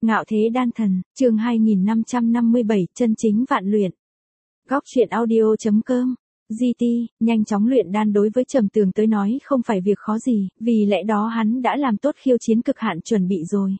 Ngạo thế đan thần, chương 2557, chân chính vạn luyện. Góc truyện audio.com. GT, nhanh chóng luyện đan đối với Trầm Tường tới nói không phải việc khó gì, vì lẽ đó hắn đã làm tốt khiêu chiến cực hạn chuẩn bị rồi.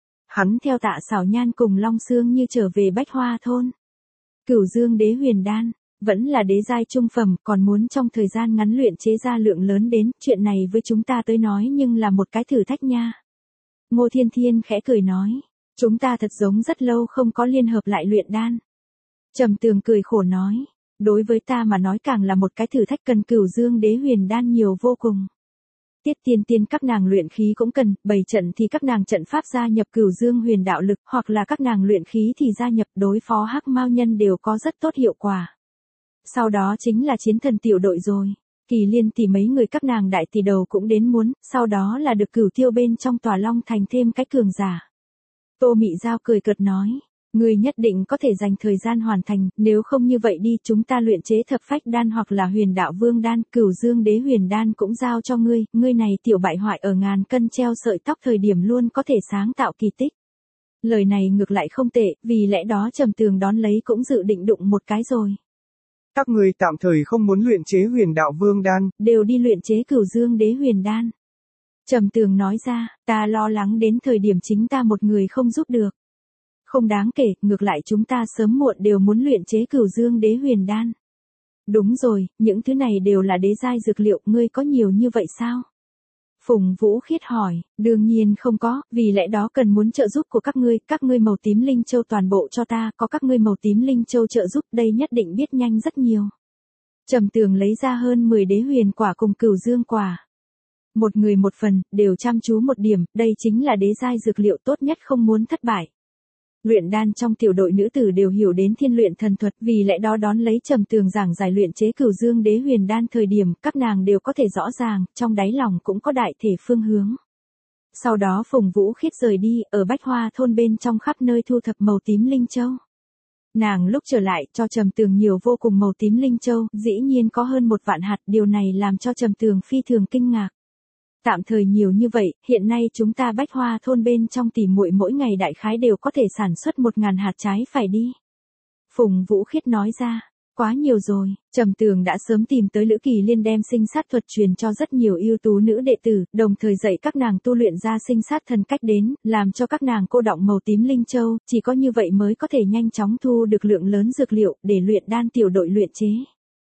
Hắn theo Tạ Xảo Nhan cùng Long Sương Như trở về Bách Hoa thôn. Cửu Dương Đế Huyền Đan, vẫn là đế giai trung phẩm, còn muốn trong thời gian ngắn luyện chế ra lượng lớn đến, chuyện này với chúng ta tới nói nhưng là một cái thử thách nha. Ngô Thiên Thiên khẽ cười nói, chúng ta thật giống rất lâu không có liên hợp lại luyện đan. Trầm Tường cười khổ nói, đối với ta mà nói càng là một cái thử thách, cần Cửu Dương Đế Huyền Đan nhiều vô cùng. Tiết Tiên các nàng luyện khí cũng cần, bày trận thì các nàng trận pháp gia nhập Cửu Dương Huyền Đạo Lực, hoặc là các nàng luyện khí thì gia nhập đối phó Hắc Mao Nhân đều có rất tốt hiệu quả. Sau đó chính là chiến thần tiểu đội rồi. Kỳ Liên thì mấy người các nàng đại tỷ đầu cũng đến muốn, sau đó là được Cửu Tiêu bên trong Tòa Long Thành thêm cái cường giả. Tô Mị Giao cười cợt nói, ngươi nhất định có thể dành thời gian hoàn thành, nếu không như vậy đi chúng ta luyện chế Thập Phách Đan hoặc là Huyền Đạo Vương Đan, Cửu Dương Đế Huyền Đan cũng giao cho ngươi, ngươi này tiểu bại hoại ở ngàn cân treo sợi tóc thời điểm luôn có thể sáng tạo kỳ tích. Lời này ngược lại không tệ, vì lẽ đó Trầm Tường đón lấy cũng dự định đụng một cái rồi. Các ngươi tạm thời không muốn luyện chế Huyền Đạo Vương Đan, đều đi luyện chế Cửu Dương Đế Huyền Đan. Trầm Tường nói ra, ta lo lắng đến thời điểm chính ta một người không giúp được. Không đáng kể, ngược lại chúng ta sớm muộn đều muốn luyện chế Cửu Dương Đế Huyền Đan. Đúng rồi, những thứ này đều là đế giai dược liệu, ngươi có nhiều như vậy sao? Phùng Vũ Khiết hỏi, đương nhiên không có, vì lẽ đó cần muốn trợ giúp của các ngươi màu tím linh châu toàn bộ cho ta, có các ngươi màu tím linh châu trợ giúp đây nhất định biết nhanh rất nhiều. Trầm Tường lấy ra hơn 10 đế huyền quả cùng Cửu Dương quả. Một người một phần, đều chăm chú một điểm, đây chính là đế giai dược liệu tốt nhất không muốn thất bại. Luyện đan trong tiểu đội nữ tử đều hiểu đến thiên luyện thần thuật, vì lẽ đó đón lấy Trầm Tường giảng giải luyện chế Cửu Dương Đế Huyền Đan thời điểm, các nàng đều có thể rõ ràng, trong đáy lòng cũng có đại thể phương hướng. Sau đó Phùng Vũ Khiết rời đi, ở Bách Hoa thôn bên trong khắp nơi thu thập màu tím linh châu. Nàng lúc trở lại, cho Trầm Tường nhiều vô cùng màu tím linh châu, dĩ nhiên có hơn 1 vạn hạt, điều này làm cho Trầm Tường phi thường kinh ngạc. Tạm thời nhiều như vậy, hiện nay chúng ta Bách Hoa thôn bên trong tỉ muội mỗi ngày đại khái đều có thể sản xuất 1000 hạt trái phải đi. Phùng Vũ Khiết nói ra, quá nhiều rồi, Trầm Tường đã sớm tìm tới Lữ Kỳ Liên đem sinh sát thuật truyền cho rất nhiều ưu tú nữ đệ tử, đồng thời dạy các nàng tu luyện ra sinh sát thần cách đến, làm cho các nàng cô đọng màu tím linh châu, chỉ có như vậy mới có thể nhanh chóng thu được lượng lớn dược liệu để luyện đan tiểu đội luyện chế.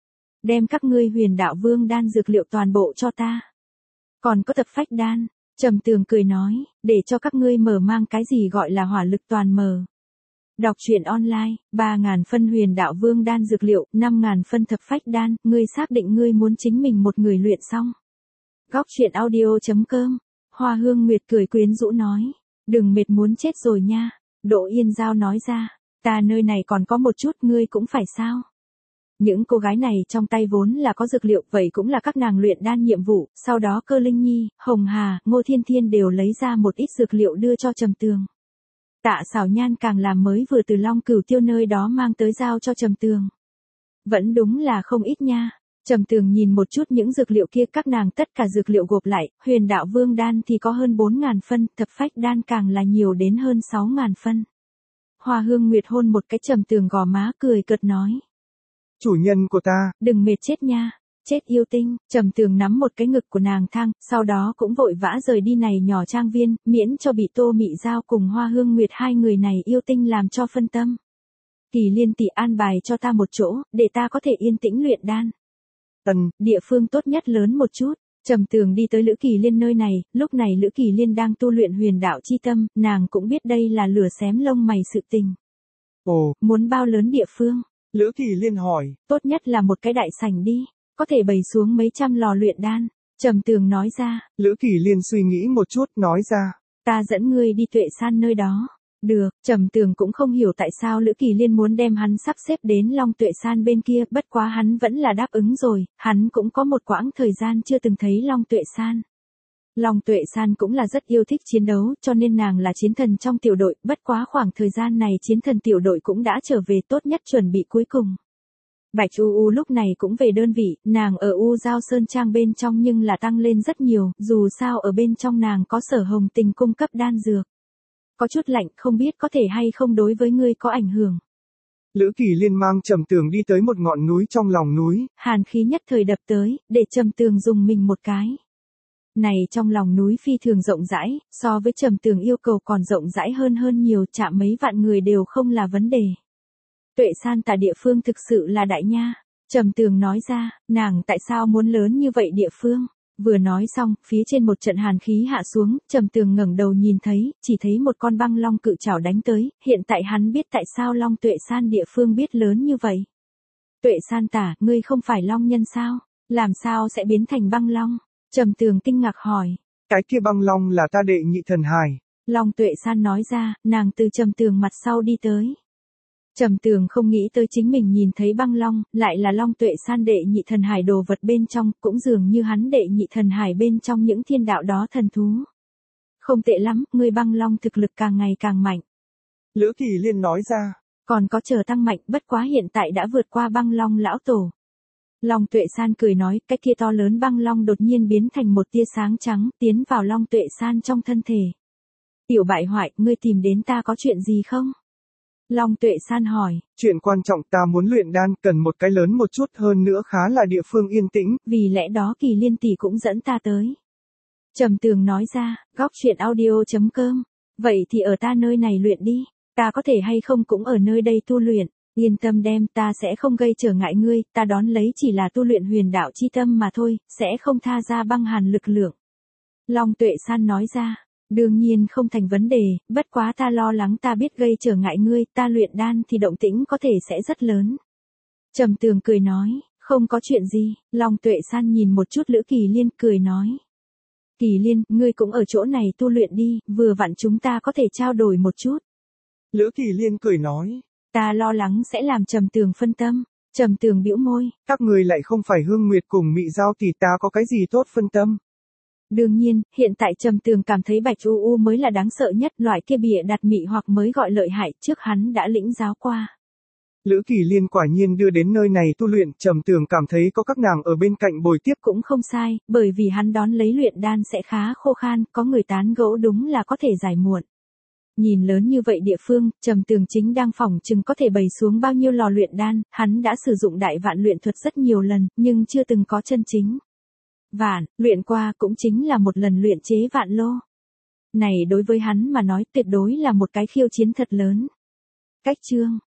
Đem các ngươi Huyền Đạo Vương Đan dược liệu toàn bộ cho ta. Còn có Thập Phách Đan, Trầm Tường cười nói, để cho các ngươi mở mang cái gì gọi là hỏa lực toàn mở. Đọc truyện online, 3000 phân Huyền Đạo Vương Đan dược liệu, 5000 phân Thập Phách Đan, ngươi xác định ngươi muốn chính mình một người luyện xong. Góc truyện audio.com. Hoa Hương Nguyệt cười quyến rũ nói, đừng mệt muốn chết rồi nha. Đỗ Yên Giao nói ra, ta nơi này còn có một chút, ngươi cũng phải sao? Những cô gái này trong tay vốn là có dược liệu, vậy cũng là các nàng luyện đan nhiệm vụ, sau đó Cơ Linh Nhi, Hồng Hà, Ngô Thiên Thiên đều lấy ra một ít dược liệu đưa cho Trầm Tường. Tạ Xảo Nhan càng làm mới vừa từ Long Cửu Tiêu nơi đó mang tới giao cho Trầm Tường. Vẫn đúng là không ít nha. Trầm Tường nhìn một chút những dược liệu kia, các nàng tất cả dược liệu gộp lại, Huyền Đạo Vương Đan thì có hơn 4000 phân, Thập Phách Đan càng là nhiều đến hơn 6000 phân. Hoa Hương Nguyệt hôn một cái Trầm Tường gò má cười cợt nói. Chủ nhân của ta, đừng mệt chết nha, chết yêu tinh. Trầm Tường nắm một cái ngực của nàng thang, sau đó cũng vội vã rời đi này nhỏ trang viên, miễn cho bị Tô Mị Giao cùng Hoa Hương Nguyệt hai người này yêu tinh làm cho phân tâm. Kỳ Liên tỷ an bài cho ta một chỗ, để ta có thể yên tĩnh luyện đan. Địa phương tốt nhất lớn một chút. Trầm Tường đi tới Lữ Kỳ Liên nơi này, lúc này Lữ Kỳ Liên đang tu luyện Huyền Đạo chi tâm, nàng cũng biết đây là lửa xém lông mày sự tình. Ồ, muốn bao lớn địa phương? Lữ Kỳ Liên hỏi, tốt nhất là một cái đại sảnh đi, có thể bày xuống mấy trăm lò luyện đan. Trầm Tường nói ra. Lữ Kỳ Liên suy nghĩ một chút, nói ra, ta dẫn ngươi đi Tuệ San nơi đó. Được, Trầm Tường cũng không hiểu tại sao Lữ Kỳ Liên muốn đem hắn sắp xếp đến Long Tuệ San bên kia, bất quá hắn vẫn là đáp ứng rồi, hắn cũng có một quãng thời gian chưa từng thấy Long Tuệ San. Long Tuệ San cũng là rất yêu thích chiến đấu, cho nên nàng là chiến thần trong tiểu đội, bất quá khoảng thời gian này chiến thần tiểu đội cũng đã trở về tốt nhất chuẩn bị cuối cùng. Bạch U lúc này cũng về đơn vị, nàng ở U Giao Sơn Trang bên trong nhưng là tăng lên rất nhiều, dù sao ở bên trong nàng có Sở Hồng Tình cung cấp đan dược. Có chút lạnh, không biết có thể hay không đối với ngươi có ảnh hưởng. Lữ Kỳ Liên mang Trầm Tường đi tới một ngọn núi trong lòng núi. Hàn khí nhất thời đập tới, để Trầm Tường dùng mình một cái. Này trong lòng núi phi thường rộng rãi, so với Trầm Tường yêu cầu còn rộng rãi hơn nhiều, chạm mấy vạn người đều không là vấn đề. Tuệ San Tà địa phương thực sự là đại nha. Trầm Tường nói ra, nàng tại sao muốn lớn như vậy địa phương? Vừa nói xong, phía trên một trận hàn khí hạ xuống, Trầm Tường ngẩng đầu nhìn thấy, chỉ thấy một con băng long cự trảo đánh tới, hiện tại hắn biết tại sao Long Tuệ San địa phương biết lớn như vậy. Tuệ San Tả, ngươi không phải long nhân sao? Làm sao sẽ biến thành băng long? Trầm Tường kinh ngạc hỏi. Cái kia băng long là ta đệ nhị thần hài. Long Tuệ San nói ra, nàng từ Trầm Tường mặt sau đi tới. Trầm Tường không nghĩ tới chính mình nhìn thấy băng long, lại là Long Tuệ San đệ nhị thần hải đồ vật bên trong, cũng dường như hắn đệ nhị thần hải bên trong những thiên đạo đó thần thú. Không tệ lắm, ngươi băng long thực lực càng ngày càng mạnh. Lữ Kỳ Liên nói ra. Còn có chờ tăng mạnh, bất quá hiện tại đã vượt qua băng long lão tổ. Long Tuệ San cười nói, cái kia to lớn băng long đột nhiên biến thành một tia sáng trắng, tiến vào Long Tuệ San trong thân thể. Tiểu bại hoại, ngươi tìm đến ta có chuyện gì không? Long Tuệ San hỏi. Chuyện quan trọng, ta muốn luyện đan, cần một cái lớn một chút, hơn nữa khá là địa phương yên tĩnh. Vì lẽ đó Kỳ Liên tỷ cũng dẫn ta tới. Trầm Tường nói ra, góc chuyện audio.com. Vậy thì ở ta nơi này luyện đi, ta có thể hay không cũng ở nơi đây tu luyện. Yên tâm đem, ta sẽ không gây trở ngại ngươi, ta đón lấy chỉ là tu luyện huyền đạo chi tâm mà thôi, sẽ không tha ra băng hàn lực lượng. Long Tuệ San nói ra. Đương nhiên không thành vấn đề, bất quá ta lo lắng ta biết gây trở ngại ngươi, ta luyện đan thì động tĩnh có thể sẽ rất lớn. Trầm Tường cười nói, không có chuyện gì, Long Tuệ San nhìn một chút Lữ Kỳ Liên cười nói. Kỳ Liên, ngươi cũng ở chỗ này tu luyện đi, vừa vặn chúng ta có thể trao đổi một chút. Lữ Kỳ Liên cười nói. Ta lo lắng sẽ làm Trầm Tường phân tâm. Trầm Tường bĩu môi. Các người lại không phải Hương Nguyệt cùng Mị Giao thì ta có cái gì tốt phân tâm. Đương nhiên, hiện tại Trầm Tường cảm thấy Bạch U mới là đáng sợ nhất, loại kia bịa đặt mị hoặc mới gọi lợi hại, trước hắn đã lĩnh giáo qua. Lữ Kỳ Liên quả nhiên đưa đến nơi này tu luyện, Trầm Tường cảm thấy có các nàng ở bên cạnh bồi tiếp cũng không sai, bởi vì hắn đón lấy luyện đan sẽ khá khô khan, có người tán gẫu đúng là có thể giải muộn. Nhìn lớn như vậy địa phương, Trầm Tường chính đang phỏng chừng có thể bày xuống bao nhiêu lò luyện đan, hắn đã sử dụng đại vạn luyện thuật rất nhiều lần, nhưng chưa từng có chân chính. Vạn, luyện qua cũng chính là một lần luyện chế vạn lô. Này đối với hắn mà nói tuyệt đối là một cái khiêu chiến thật lớn. Cách chương